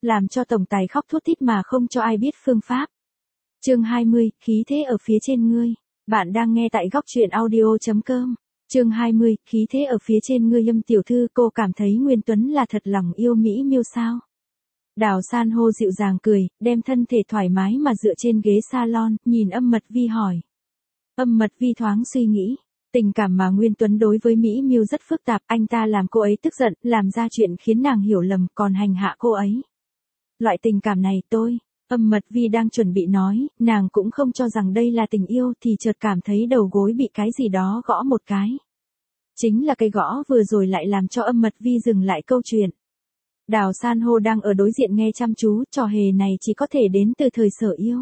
làm cho tổng tài khóc thút thít mà không cho ai biết phương pháp. Chương 20, khí thế ở phía trên ngươi. Bạn đang nghe tại góc truyện audio.com. Chương 20, khí thế ở phía trên ngươi. Lâm tiểu thư, cô cảm thấy Nguyên Tuấn là thật lòng yêu Mỹ Miêu sao? Đào San hô dịu dàng cười, đem thân thể thoải mái mà dựa trên ghế salon, nhìn Âm Mật Vi hỏi. Âm Mật Vi thoáng suy nghĩ. Tình cảm mà Nguyên Tuấn đối với Mỹ Miêu rất phức tạp, anh ta làm cô ấy tức giận, làm ra chuyện khiến nàng hiểu lầm, còn hành hạ cô ấy. Loại tình cảm này Âm Mật Vi đang chuẩn bị nói, nàng cũng không cho rằng đây là tình yêu thì chợt cảm thấy đầu gối bị cái gì đó gõ một cái. Chính là cái gõ vừa rồi lại làm cho Âm Mật Vi dừng lại câu chuyện. Đào San hô đang ở đối diện nghe chăm chú, trò hề này chỉ có thể đến từ thời Sở Yêu.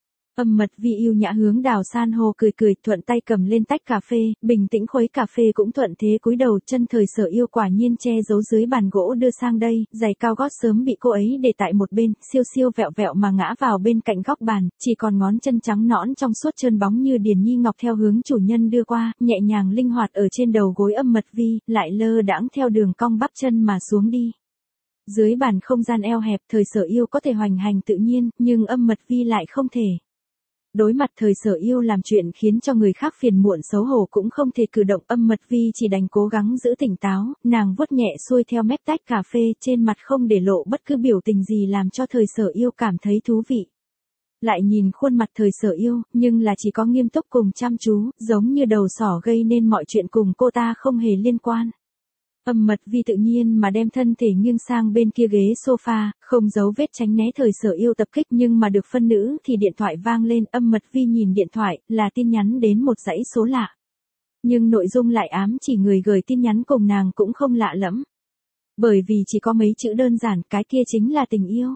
Âm Mật Vi yêu nhã hướng Đào San hô cười cười, thuận tay cầm lên tách cà phê, bình tĩnh khuấy cà phê cũng thuận thế cúi đầu. Chân thời Sở Yêu quả nhiên che giấu dưới bàn gỗ đưa sang đây, giày cao gót sớm bị cô ấy để tại một bên, siêu siêu vẹo vẹo mà ngã vào bên cạnh góc bàn, chỉ còn ngón chân trắng nõn trong suốt trơn bóng như điền nhi ngọc theo hướng chủ nhân đưa qua, nhẹ nhàng linh hoạt ở trên đầu gối Âm Mật Vi, lại lơ đãng theo đường cong bắp chân mà xuống đi. Dưới bàn không gian eo hẹp, thời Sở Yêu có thể hoành hành tự nhiên, nhưng Âm Mật Vi lại không thể. Đối mặt thời Sở Yêu làm chuyện khiến cho người khác phiền muộn xấu hổ cũng không thể cử động, Âm Mật Vi chỉ đành cố gắng giữ tỉnh táo, nàng vuốt nhẹ xuôi theo mép tách cà phê, trên mặt không để lộ bất cứ biểu tình gì làm cho thời Sở Yêu cảm thấy thú vị. Lại nhìn khuôn mặt thời Sở Yêu, nhưng là chỉ có nghiêm túc cùng chăm chú, giống như đầu sỏ gây nên mọi chuyện cùng cô ta không hề liên quan. Âm Mật Vi tự nhiên mà đem thân thể nghiêng sang bên kia ghế sofa, không giấu vết tránh né thời Sở Yêu tập kích, nhưng mà được phân nữ thì điện thoại vang lên. Âm Mật Vi nhìn điện thoại, là tin nhắn đến một dãy số lạ. Nhưng nội dung lại ám chỉ người gửi tin nhắn cùng nàng cũng không lạ lẫm. Bởi vì chỉ có mấy chữ đơn giản, cái kia chính là tình yêu.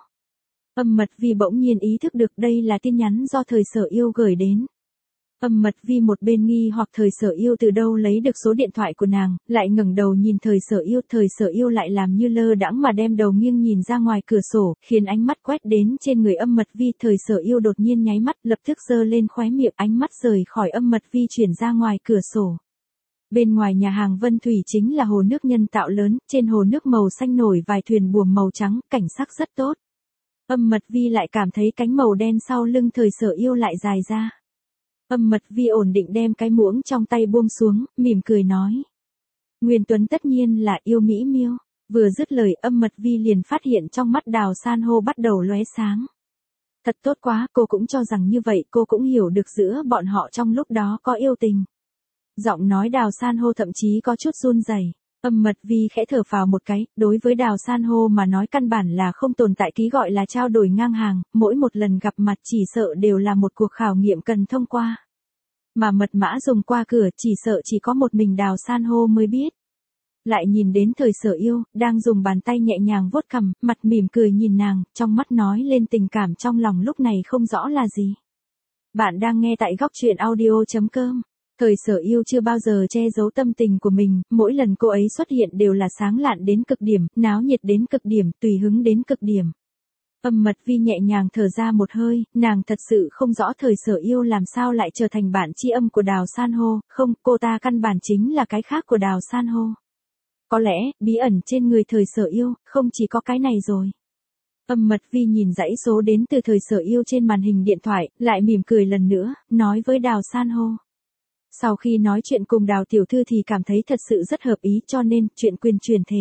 Âm Mật Vi bỗng nhiên ý thức được đây là tin nhắn do thời Sở Yêu gửi đến. Âm Mật Vi một bên nghi hoặc thời Sở Yêu từ đâu lấy được số điện thoại của nàng, lại ngẩng đầu nhìn thời Sở Yêu lại làm như lơ đãng mà đem đầu nghiêng nhìn ra ngoài cửa sổ, khiến ánh mắt quét đến trên người Âm Mật Vi. Thời Sở Yêu đột nhiên nháy mắt, lập tức giơ lên khóe miệng, ánh mắt rời khỏi Âm Mật Vi chuyển ra ngoài cửa sổ. Bên ngoài nhà hàng Vân Thủy chính là hồ nước nhân tạo lớn, trên hồ nước màu xanh nổi vài thuyền buồm màu trắng, cảnh sắc rất tốt. Âm Mật Vi lại cảm thấy cánh màu đen sau lưng thời Sở Yêu lại dài ra. Âm Mật Vi ổn định đem cái muỗng trong tay buông xuống, mỉm cười nói. Nguyên Tuấn tất nhiên là yêu Mỹ Miêu. Vừa dứt lời, Âm Mật Vi liền phát hiện trong mắt Đào San hô bắt đầu lóe sáng. Thật tốt quá, cô cũng cho rằng như vậy, cô cũng hiểu được giữa bọn họ trong lúc đó có yêu tình. Giọng nói Đào San hô thậm chí có chút run rẩy. Âm Mật Vi khẽ thở phào một cái, đối với Đào San hô mà nói căn bản là không tồn tại ký gọi là trao đổi ngang hàng, mỗi một lần gặp mặt chỉ sợ đều là một cuộc khảo nghiệm cần thông qua. Mà mật mã dùng qua cửa chỉ sợ chỉ có một mình Đào San hô mới biết. Lại nhìn đến thời Sở Yêu, đang dùng bàn tay nhẹ nhàng vuốt cằm, mặt mỉm cười nhìn nàng, trong mắt nói lên tình cảm trong lòng lúc này không rõ là gì. Bạn đang nghe tại góc truyện audio.com. Thời Sở Yêu chưa bao giờ che giấu tâm tình của mình, mỗi lần cô ấy xuất hiện đều là sáng lạn đến cực điểm, náo nhiệt đến cực điểm, tùy hứng đến cực điểm. Âm Mật Vi nhẹ nhàng thở ra một hơi, nàng thật sự không rõ thời Sở Yêu làm sao lại trở thành bạn tri âm của Đào San hô, không, cô ta căn bản chính là cái khác của Đào San hô. Có lẽ, bí ẩn trên người thời Sở Yêu, không chỉ có cái này rồi. Âm Mật Vi nhìn dãy số đến từ thời Sở Yêu trên màn hình điện thoại, lại mỉm cười lần nữa, nói với Đào San hô. Sau khi nói chuyện cùng Đào tiểu thư thì cảm thấy thật sự rất hợp ý, cho nên chuyện quyền truyền thể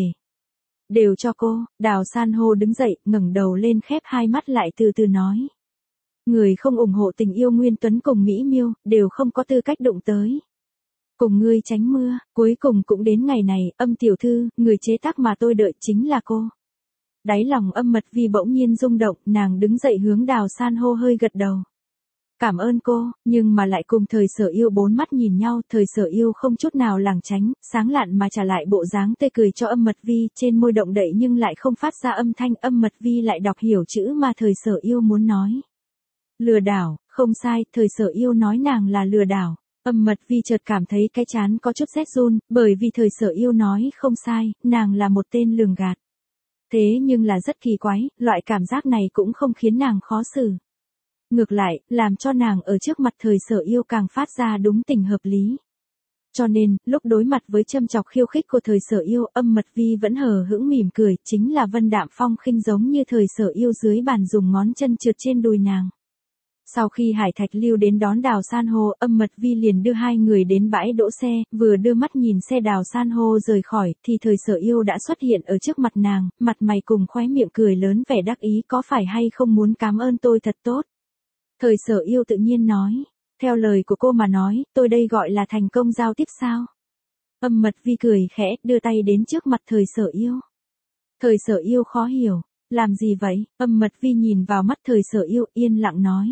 đều cho cô. Đào San hô đứng dậy, ngẩng đầu lên khép hai mắt lại từ từ nói. Người không ủng hộ tình yêu Nguyên Tuấn cùng Mỹ Miêu, đều không có tư cách đụng tới. Cùng ngươi tránh mưa, cuối cùng cũng đến ngày này, Âm tiểu thư, người chế tác mà tôi đợi chính là cô. Đáy lòng Âm Mật Vi bỗng nhiên rung động, nàng đứng dậy hướng Đào San hô hơi gật đầu. Cảm ơn cô, nhưng mà lại cùng thời Sở Yêu bốn mắt nhìn nhau, thời Sở Yêu không chút nào lảng tránh, sáng lạn mà trả lại bộ dáng tươi cười cho Âm Mật Vi, trên môi động đậy nhưng lại không phát ra âm thanh. Âm Mật Vi lại đọc hiểu chữ mà thời Sở Yêu muốn nói. Lừa đảo, không sai, thời Sở Yêu nói nàng là lừa đảo. Âm Mật Vi chợt cảm thấy cái trán có chút rét run, bởi vì thời Sở Yêu nói không sai, nàng là một tên lường gạt. Thế nhưng là rất kỳ quái, loại cảm giác này cũng không khiến nàng khó xử. Ngược lại, làm cho nàng ở trước mặt thời Sở Yêu càng phát ra đúng tình hợp lý. Cho nên, lúc đối mặt với châm chọc khiêu khích của thời Sở Yêu, Âm Mật Vi vẫn hờ hững mỉm cười, chính là Vân Đạm Phong khinh giống như thời Sở Yêu dưới bàn dùng ngón chân trượt trên đùi nàng. Sau khi Hải Thạch Lưu đến đón Đào San hô, Âm Mật Vi liền đưa hai người đến bãi đỗ xe, vừa đưa mắt nhìn xe Đào San hô rời khỏi, thì thời Sở Yêu đã xuất hiện ở trước mặt nàng, mặt mày cùng khóe miệng cười lớn vẻ đắc ý, có phải hay không muốn cảm ơn tôi thật tốt. Thời Sở Yêu tự nhiên nói, theo lời của cô mà nói, tôi đây gọi là thành công giao tiếp sao? Âm Mật Vi cười khẽ, đưa tay đến trước mặt thời Sở Yêu. Thời Sở Yêu khó hiểu, làm gì vậy? Âm Mật Vi nhìn vào mắt thời Sở Yêu, yên lặng nói.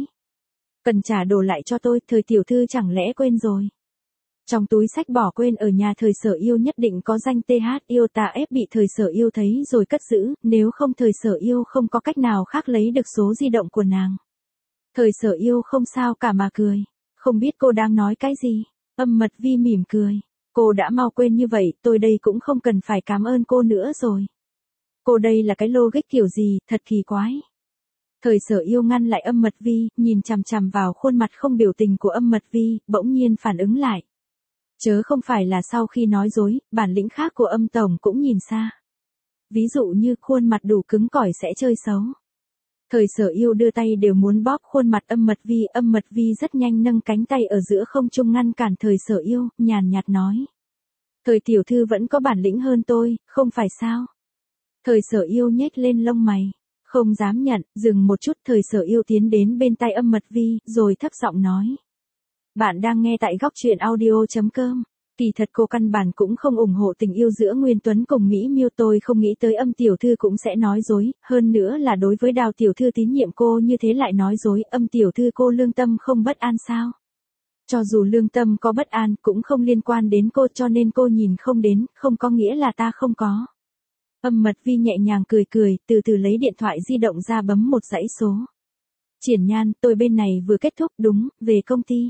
Cần trả đồ lại cho tôi, thời tiểu thư chẳng lẽ quên rồi. Trong túi sách bỏ quên ở nhà thời Sở Yêu nhất định có danh TH Yêu Ta ép bị thời Sở Yêu thấy rồi cất giữ, nếu không thời Sở Yêu không có cách nào khác lấy được số di động của nàng. Thời Sở Yêu không sao cả mà cười, không biết cô đang nói cái gì. Âm Mật Vi mỉm cười, cô đã mau quên như vậy, tôi đây cũng không cần phải cảm ơn cô nữa rồi. Cô đây là cái logic kiểu gì, thật kỳ quái. Thời Sở Yêu ngăn lại Âm Mật Vi, nhìn chằm chằm vào khuôn mặt không biểu tình của Âm Mật Vi, bỗng nhiên phản ứng lại. Chớ không phải là sau khi nói dối, bản lĩnh khác của Âm tổng cũng nhìn xa. Ví dụ như khuôn mặt đủ cứng cỏi sẽ chơi xấu. Thời Sở Yêu đưa tay đều muốn bóp khuôn mặt Âm Mật Vi rất nhanh nâng cánh tay ở giữa không trung ngăn cản thời Sở Yêu, nhàn nhạt nói. Thời tiểu thư vẫn có bản lĩnh hơn tôi, không phải sao? Thời Sở Yêu nhếch lên lông mày. Không dám nhận, dừng một chút thời Sở Yêu tiến đến bên tai Âm Mật Vi, rồi thấp giọng nói. Bạn đang nghe tại góc truyện audio.com. Kỳ thật cô căn bản cũng không ủng hộ tình yêu giữa Nguyên Tuấn cùng Mỹ Miêu, tôi không nghĩ tới Âm tiểu thư cũng sẽ nói dối, hơn nữa là đối với Đào tiểu thư tín nhiệm cô như thế lại nói dối, Âm tiểu thư cô lương tâm không bất an sao? Cho dù lương tâm có bất an cũng không liên quan đến cô, cho nên cô nhìn không đến, không có nghĩa là ta không có. Âm Mật Vi nhẹ nhàng cười cười, từ từ lấy điện thoại di động ra bấm một dãy số. Triển Nhan, tôi bên này vừa kết thúc, đúng, về công ty.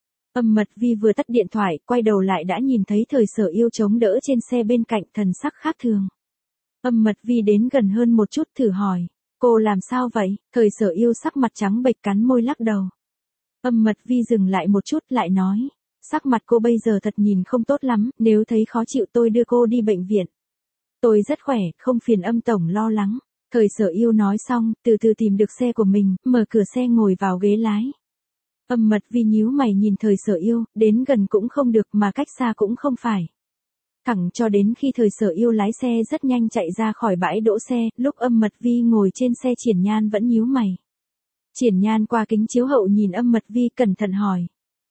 Âm Mật Vi vừa tắt điện thoại, quay đầu lại đã nhìn thấy thời Sở Yêu chống đỡ trên xe bên cạnh, thần sắc khác thường. Âm Mật Vi đến gần hơn một chút thử hỏi, cô làm sao vậy? Thời Sở Yêu sắc mặt trắng bệch cắn môi lắc đầu. Âm Mật Vi dừng lại một chút lại nói, sắc mặt cô bây giờ thật nhìn không tốt lắm, nếu thấy khó chịu tôi đưa cô đi bệnh viện. Tôi rất khỏe, không phiền Âm tổng lo lắng. Thời Sở Yêu nói xong, từ từ tìm được xe của mình, mở cửa xe ngồi vào ghế lái. Âm Mật Vi nhíu mày nhìn thời Sở Yêu, đến gần cũng không được mà cách xa cũng không phải. Thẳng cho đến khi thời Sở Yêu lái xe rất nhanh chạy ra khỏi bãi đỗ xe, lúc Âm Mật Vi ngồi trên xe Triển Nhan vẫn nhíu mày. Triển Nhan qua kính chiếu hậu nhìn Âm Mật Vi cẩn thận hỏi.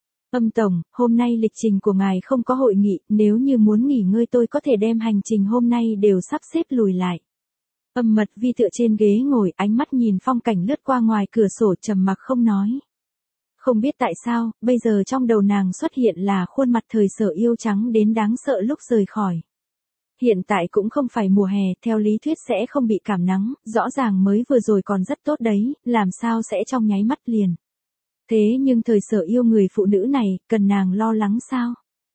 Âm tổng, hôm nay lịch trình của ngài không có hội nghị, nếu như muốn nghỉ ngơi tôi có thể đem hành trình hôm nay đều sắp xếp lùi lại. Âm Mật Vi tựa trên ghế ngồi, ánh mắt nhìn phong cảnh lướt qua ngoài cửa sổ trầm mặc không nói. Không biết tại sao, bây giờ trong đầu nàng xuất hiện là khuôn mặt thời Sở Yêu trắng đến đáng sợ lúc rời khỏi. Hiện tại cũng không phải mùa hè, theo lý thuyết sẽ không bị cảm nắng, rõ ràng mới vừa rồi còn rất tốt đấy, làm sao sẽ trong nháy mắt liền. Thế nhưng thời Sở Yêu người phụ nữ này, cần nàng lo lắng sao?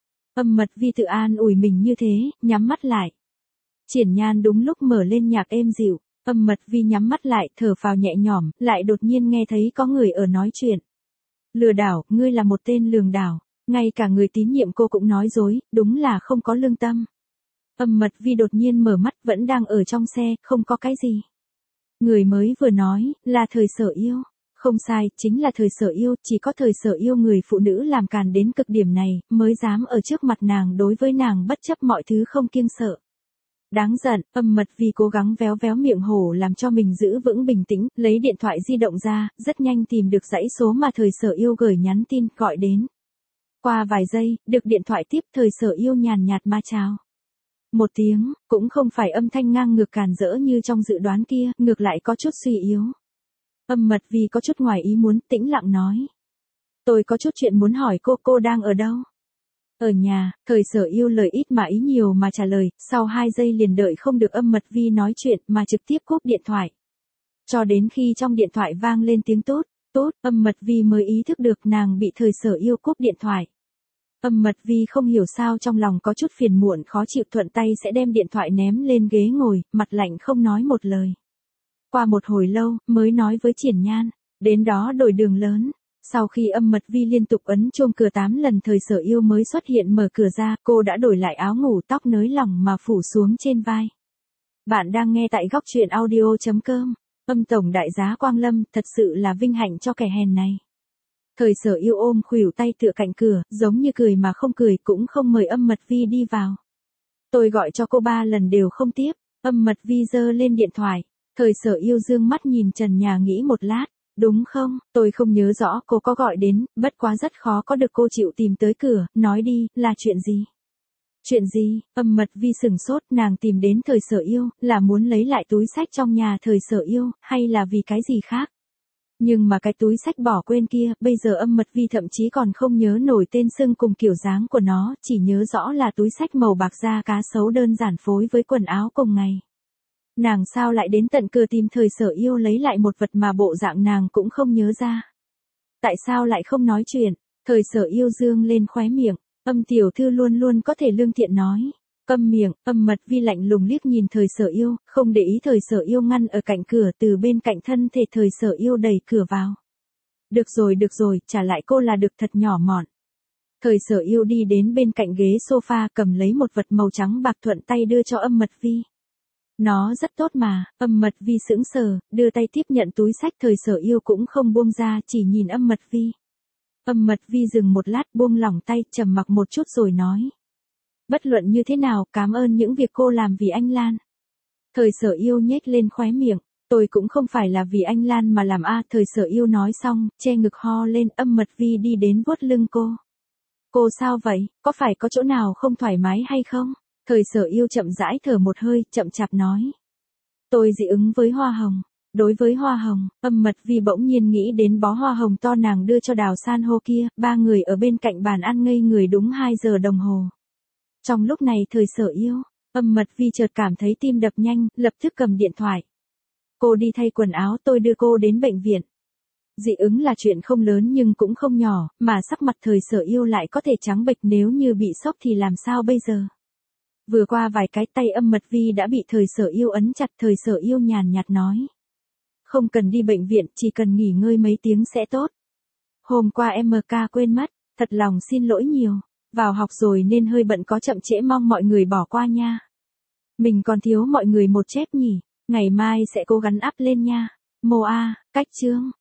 Âm Mật Vi tự an ủi mình như thế, nhắm mắt lại. Triển Nhan đúng lúc mở lên nhạc êm dịu, Âm Mật Vi nhắm mắt lại, thở phào nhẹ nhõm, lại đột nhiên nghe thấy có người ở nói chuyện. Lừa đảo, ngươi là một tên lường đảo, ngay cả người tín nhiệm cô cũng nói dối, đúng là không có lương tâm. Âm Mật Vi đột nhiên mở mắt, vẫn đang ở trong xe, không có cái gì. Người mới vừa nói, là thời Sở Yêu. Không sai, chính là thời Sở Yêu, chỉ có thời Sở Yêu người phụ nữ làm càn đến cực điểm này, mới dám ở trước mặt nàng đối với nàng bất chấp mọi thứ không kiêng sợ. Đáng giận, Âm Mật Vi cố gắng véo véo miệng hổ làm cho mình giữ vững bình tĩnh, lấy điện thoại di động ra, rất nhanh tìm được dãy số mà thời Sở Yêu gửi nhắn tin, gọi đến. Qua vài giây, được điện thoại tiếp, thời Sở Yêu nhàn nhạt ma chào. Một tiếng, cũng không phải âm thanh ngang ngược càn rỡ như trong dự đoán kia, ngược lại có chút suy yếu. Âm Mật Vi có chút ngoài ý muốn, tĩnh lặng nói. Tôi có chút chuyện muốn hỏi cô đang ở đâu? Ở nhà, thời Sở Yêu lời ít mà ý nhiều mà trả lời, sau 2 giây liền đợi không được Âm Mật Vi nói chuyện mà trực tiếp cúp điện thoại. Cho đến khi trong điện thoại vang lên tiếng tốt, Âm Mật Vi mới ý thức được nàng bị thời Sở Yêu cúp điện thoại. Âm Mật Vi không hiểu sao trong lòng có chút phiền muộn khó chịu, thuận tay sẽ đem điện thoại ném lên ghế ngồi, mặt lạnh không nói một lời. Qua một hồi lâu, mới nói với Triển Nhan, đến đó đổi đường lớn. Sau khi âm mật vi liên tục ấn chuông cửa 8 lần thời sở yêu mới xuất hiện mở cửa ra, cô đã đổi lại áo ngủ tóc nới lỏng mà phủ xuống trên vai. Bạn đang nghe tại góc truyện audio.com. Âm tổng đại giá Quang Lâm, thật sự là vinh hạnh cho kẻ hèn này. Thời sở yêu ôm khuỷu tay tựa cạnh cửa, giống như cười mà không cười, cũng không mời âm mật vi đi vào. Tôi gọi cho cô 3 lần đều không tiếp, âm mật vi giơ lên điện thoại. Thời sở yêu dương mắt nhìn trần nhà nghĩ một lát. Đúng không, tôi không nhớ rõ cô có gọi đến, bất quá rất khó có được cô chịu tìm tới cửa, nói đi, là chuyện gì? Chuyện gì? Âm mật vi sừng sốt, nàng tìm đến thời sở yêu, là muốn lấy lại túi xách trong nhà thời sở yêu, hay là vì cái gì khác? Nhưng mà cái túi xách bỏ quên kia, bây giờ âm mật vi thậm chí còn không nhớ nổi tên xưng cùng kiểu dáng của nó, chỉ nhớ rõ là túi xách màu bạc da cá sấu đơn giản phối với quần áo cùng ngày. Nàng sao lại đến tận cửa tìm thời sở yêu lấy lại một vật mà bộ dạng nàng cũng không nhớ ra. Tại sao lại không nói chuyện? Thời sở yêu dương lên khóe miệng, âm tiểu thư luôn luôn có thể lương thiện nói. Câm miệng, âm mật vi lạnh lùng liếc nhìn thời sở yêu, không để ý thời sở yêu ngăn ở cạnh cửa, từ bên cạnh thân thể thời sở yêu đẩy cửa vào. Được rồi, trả lại cô là được, thật nhỏ mọn. Thời sở yêu đi đến bên cạnh ghế sofa, cầm lấy một vật màu trắng bạc thuận tay đưa cho âm mật vi. Nó rất tốt mà, âm mật vi sững sờ, đưa tay tiếp nhận túi xách thời sở yêu cũng không buông ra, chỉ nhìn âm mật vi. Âm mật vi dừng một lát buông lỏng tay, trầm mặc một chút rồi nói. Bất luận như thế nào, cảm ơn những việc cô làm vì anh Lan. Thời sở yêu nhếch lên khóe miệng, tôi cũng không phải là vì anh Lan mà làm thời sở yêu nói xong, che ngực ho lên, âm mật vi đi đến vuốt lưng cô. Cô sao vậy, có phải có chỗ nào không thoải mái hay không? Thời sở yêu chậm rãi thở một hơi, chậm chạp nói. Tôi dị ứng với hoa hồng. Đối với hoa hồng, âm mật vi bỗng nhiên nghĩ đến bó hoa hồng to nàng đưa cho Đào San hô kia, ba người ở bên cạnh bàn ăn ngây người đúng 2 giờ đồng hồ. Trong lúc này thời sở yêu, âm mật vi chợt cảm thấy tim đập nhanh, lập tức cầm điện thoại. Cô đi thay quần áo, tôi đưa cô đến bệnh viện. Dị ứng là chuyện không lớn nhưng cũng không nhỏ, mà sắc mặt thời sở yêu lại có thể trắng bệch, nếu như bị sốc thì làm sao bây giờ? Vừa qua vài cái tay âm mật vi đã bị thời sở yêu ấn chặt, thời sở yêu nhàn nhạt nói. Không cần đi bệnh viện, chỉ cần nghỉ ngơi mấy tiếng sẽ tốt. Hôm qua MK quên mất, thật lòng xin lỗi nhiều, vào học rồi nên hơi bận có chậm trễ, mong mọi người bỏ qua nha. Mình còn thiếu mọi người một chép nhỉ, ngày mai sẽ cố gắng up lên nha. Cách chương.